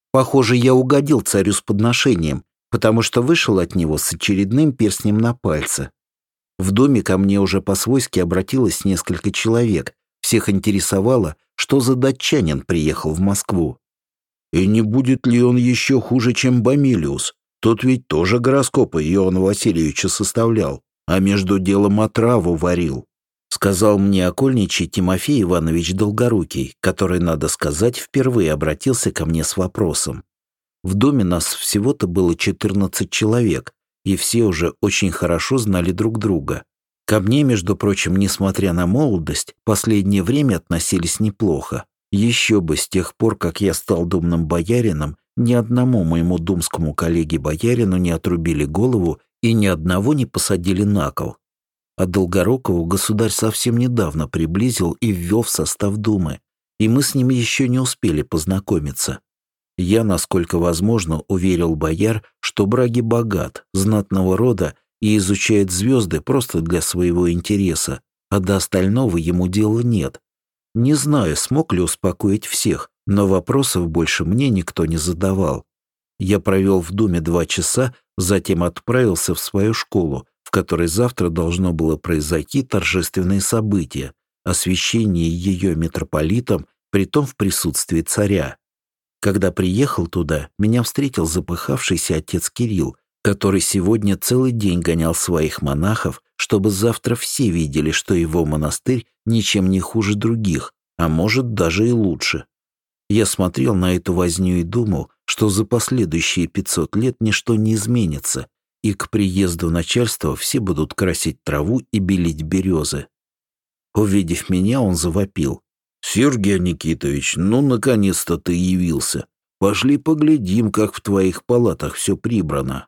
Похоже, я угодил царю с подношением, потому что вышел от него с очередным перстнем на пальце. В доме ко мне уже по-свойски обратилось несколько человек. Всех интересовало, что за датчанин приехал в Москву. И не будет ли он еще хуже, чем Бамилиус? Тот ведь тоже гороскопы Иоанна Васильевича составлял, а между делом отраву варил, сказал мне окольничий Тимофей Иванович Долгорукий, который, надо сказать, впервые обратился ко мне с вопросом. В доме нас всего-то было 14 человек, и все уже очень хорошо знали друг друга. Ко мне, между прочим, несмотря на молодость, последнее время относились неплохо. Еще бы, с тех пор, как я стал думным боярином, ни одному моему думскому коллеге-боярину не отрубили голову и ни одного не посадили на кол. А Долгорукову государь совсем недавно приблизил и ввел в состав думы, и мы с ним еще не успели познакомиться. Я, насколько возможно, уверил бояр, что Браги богат, знатного рода и изучает звезды просто для своего интереса, а до остального ему дела нет. Не знаю, смог ли успокоить всех, но вопросов больше мне никто не задавал. Я провел в Думе 2 часа, затем отправился в свою школу, в которой завтра должно было произойти торжественное событие – освящение ее митрополитом, притом в присутствии царя. Когда приехал туда, меня встретил запыхавшийся отец Кирилл, который сегодня целый день гонял своих монахов, чтобы завтра все видели, что его монастырь ничем не хуже других, а может даже и лучше. Я смотрел на эту возню и думал, что за последующие 500 лет ничто не изменится, и к приезду начальства все будут красить траву и белить березы. Увидев меня, он завопил: «Сергей Никитович, ну, наконец-то ты явился. Пошли поглядим, как в твоих палатах все прибрано».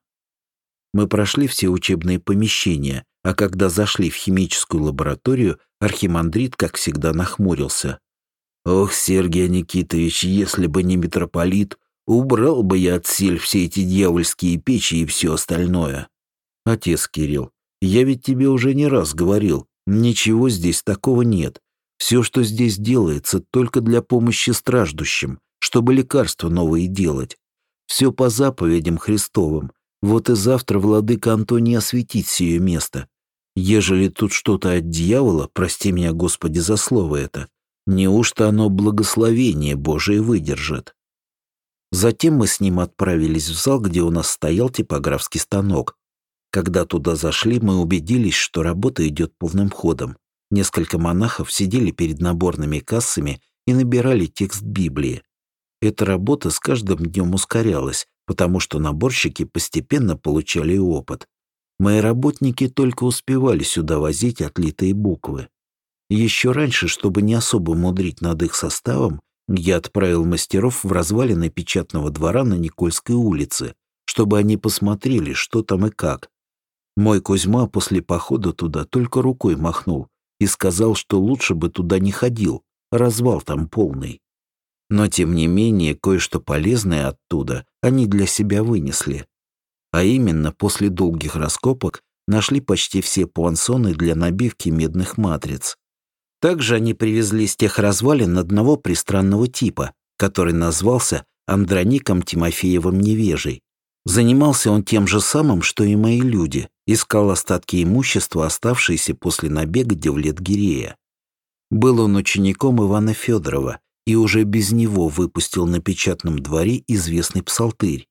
Мы прошли все учебные помещения, а когда зашли в химическую лабораторию, архимандрит, как всегда, нахмурился. «Ох, Сергей Никитович, если бы не митрополит, убрал бы я отсель все эти дьявольские печи и все остальное». «Отец Кирилл, я ведь тебе уже не раз говорил, ничего здесь такого нет. Все, что здесь делается, только для помощи страждущим, чтобы лекарства новые делать. Все по заповедям Христовым. Вот и завтра владыка Антоний осветит сие место. Ежели тут что-то от дьявола, прости меня, Господи, за слово это, неужто оно благословение Божие выдержит?» Затем мы с ним отправились в зал, где у нас стоял типографский станок. Когда туда зашли, мы убедились, что работа идет полным ходом. Несколько монахов сидели перед наборными кассами и набирали текст Библии. Эта работа с каждым днем ускорялась, потому что наборщики постепенно получали опыт. Мои работники только успевали сюда возить отлитые буквы. Еще раньше, чтобы не особо мудрить над их составом, я отправил мастеров в развалины печатного двора на Никольской улице, чтобы они посмотрели, что там и как. Мой Кузьма после похода туда только рукой махнул и сказал, что лучше бы туда не ходил, развал там полный. Но, тем не менее, кое-что полезное оттуда они для себя вынесли. А именно, после долгих раскопок нашли почти все пуансоны для набивки медных матриц. Также они привезли с тех развалин одного пристранного типа, который назвался Андроником Тимофеевым Невежей. Занимался он тем же самым, что и мои люди, искал остатки имущества, оставшиеся после набега Девлет-Гирея. Был он учеником Ивана Федорова и уже без него выпустил на печатном дворе известный псалтырь.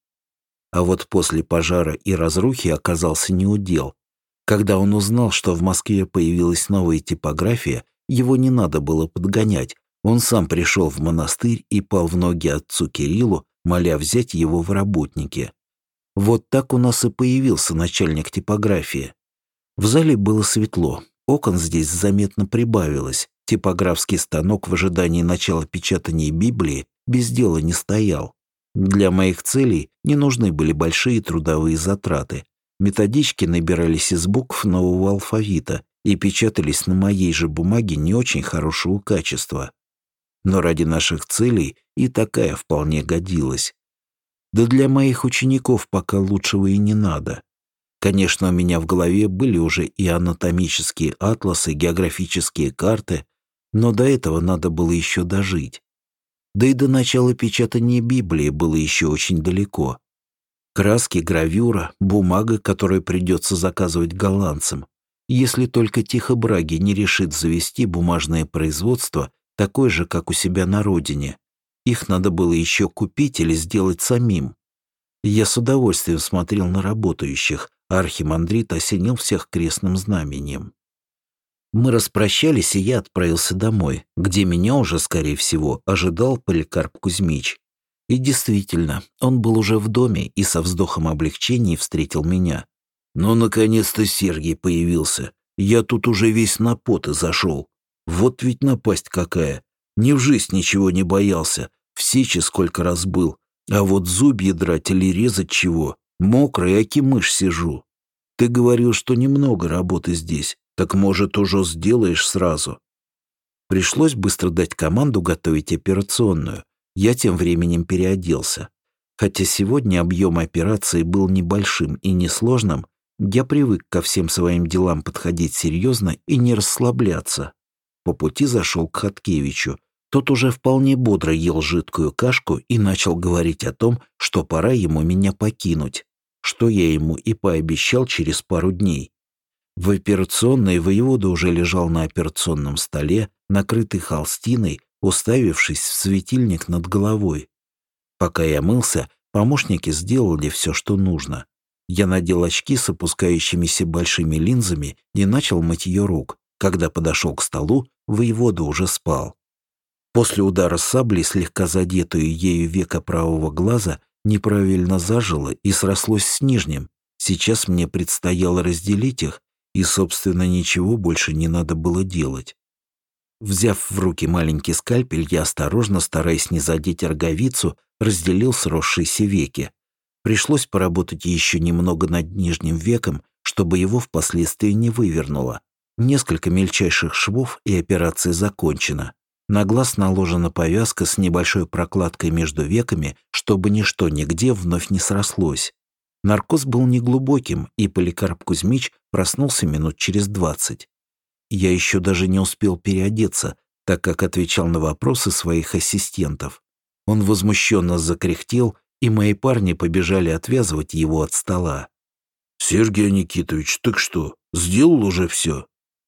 А вот после пожара и разрухи оказался неудел. Когда он узнал, что в Москве появилась новая типография, его не надо было подгонять. Он сам пришел в монастырь и пал в ноги отцу Кириллу, моля взять его в работники. Вот так у нас и появился начальник типографии. В зале было светло, окон здесь заметно прибавилось. Типографский станок в ожидании начала печатания Библии без дела не стоял. Для моих целей не нужны были большие трудовые затраты. Методички набирались из букв нового алфавита и печатались на моей же бумаге не очень хорошего качества. Но ради наших целей и такая вполне годилась. Да для моих учеников пока лучшего и не надо. Конечно, у меня в голове были уже и анатомические атласы, географические карты, но до этого надо было еще дожить. Да и до начала печатания Библии было еще очень далеко. Краски, гравюра, бумага, которую придется заказывать голландцам. Если только Тихо Браги не решит завести бумажное производство, такое же, как у себя на родине. Их надо было еще купить или сделать самим. Я с удовольствием смотрел на работающих, а архимандрит осенил всех крестным знамением. Мы распрощались, и я отправился домой, где меня уже, скорее всего, ожидал Поликарп Кузьмич. И действительно, он был уже в доме и со вздохом облегчения встретил меня. «Ну, наконец-то Сергий появился. Я тут уже весь на поты зашел. Вот ведь напасть какая. Ни в жизнь ничего не боялся. В сечи сколько раз был. А вот зубья драть или резать чего. Мокрый, аки мышь сижу. Ты говорил, что немного работы здесь. Так, может, уже сделаешь сразу?» Пришлось быстро дать команду готовить операционную. Я тем временем переоделся. Хотя сегодня объем операции был небольшим и несложным, я привык ко всем своим делам подходить серьезно и не расслабляться. По пути зашел к Хаткевичу. Тот уже вполне бодро ел жидкую кашку и начал говорить о том, что пора ему меня покинуть, что я ему и пообещал через пару дней. В операционной воевода уже лежал на операционном столе, накрытый холстиной, уставившись в светильник над головой. Пока я мылся, помощники сделали все, что нужно. Я надел очки с опускающимися большими линзами и начал мытье рук. Когда подошел к столу, воевода уже спал. После удара саблей слегка задетую ею веко правого глаза неправильно зажило и срослось с нижним. Сейчас мне предстояло разделить их, и, собственно, ничего больше не надо было делать. Взяв в руки маленький скальпель, я осторожно, стараясь не задеть роговицу, разделил сросшиеся веки. Пришлось поработать еще немного над нижним веком, чтобы его впоследствии не вывернуло. Несколько мельчайших швов, и операция закончена. На глаз наложена повязка с небольшой прокладкой между веками, чтобы ничто нигде вновь не срослось. Наркоз был неглубоким, и Поликарп Кузьмич проснулся минут через 20. Я еще даже не успел переодеться, так как отвечал на вопросы своих ассистентов. Он возмущенно закряхтел, и мои парни побежали отвязывать его от стола. «Сергей Никитович, так что, сделал уже все?»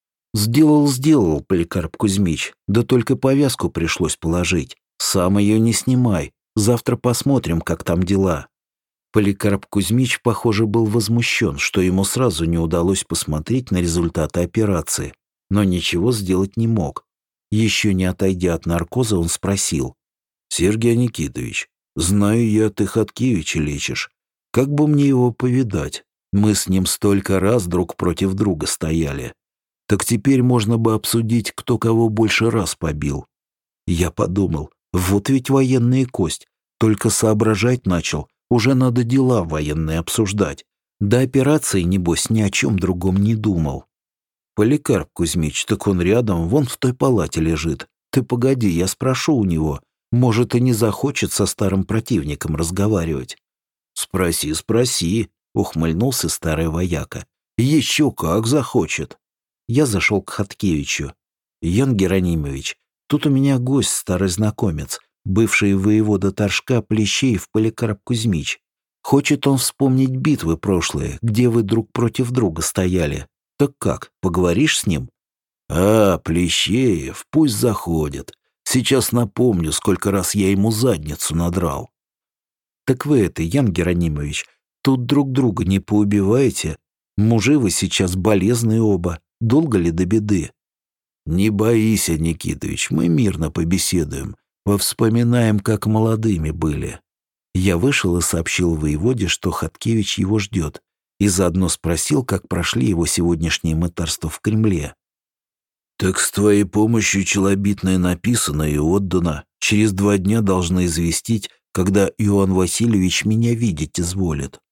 «Сделал, Поликарп Кузьмич, да только повязку пришлось положить. Сам ее не снимай, завтра посмотрим, как там дела». Поликарп Кузьмич, похоже, был возмущен, что ему сразу не удалось посмотреть на результаты операции, но ничего сделать не мог. Еще не отойдя от наркоза, он спросил: «Сергей Никитович, знаю я, ты Хаткевича лечишь. Как бы мне его повидать? Мы с ним столько раз друг против друга стояли. Так теперь можно бы обсудить, кто кого больше раз побил». Я подумал, вот ведь военная кость, только соображать начал, уже надо дела военные обсуждать. До операции, небось, ни о чем другом не думал. «Поликарп Кузьмич, так он рядом, вон в той палате лежит. Ты погоди, я спрошу у него. Может, и не захочет со старым противником разговаривать». «Спроси», — ухмыльнулся старый вояка. «Еще как захочет». Я зашел к Хаткевичу. «Ян Геронимович, тут у меня гость, старый знакомец, бывший воевода Торжка Плещеев Поликарп Кузьмич. Хочет он вспомнить битвы прошлые, где вы друг против друга стояли. Так как, поговоришь с ним?» «А, Плещеев, пусть заходит. Сейчас напомню, сколько раз я ему задницу надрал». «Так вы это, Ян Геронимович, тут друг друга не поубиваете? Мужи вы сейчас болезные оба. Долго ли до беды?» «Не бойся, Никитович, мы мирно побеседуем. Повспоминаем, как молодыми были». Я вышел и сообщил воеводе, что Хаткевич его ждет, и заодно спросил, как прошли его сегодняшние мытарства в Кремле. «Так с твоей помощью челобитное написано и отдано. Через 2 дня должны известить, когда Иоанн Васильевич меня видеть изволит».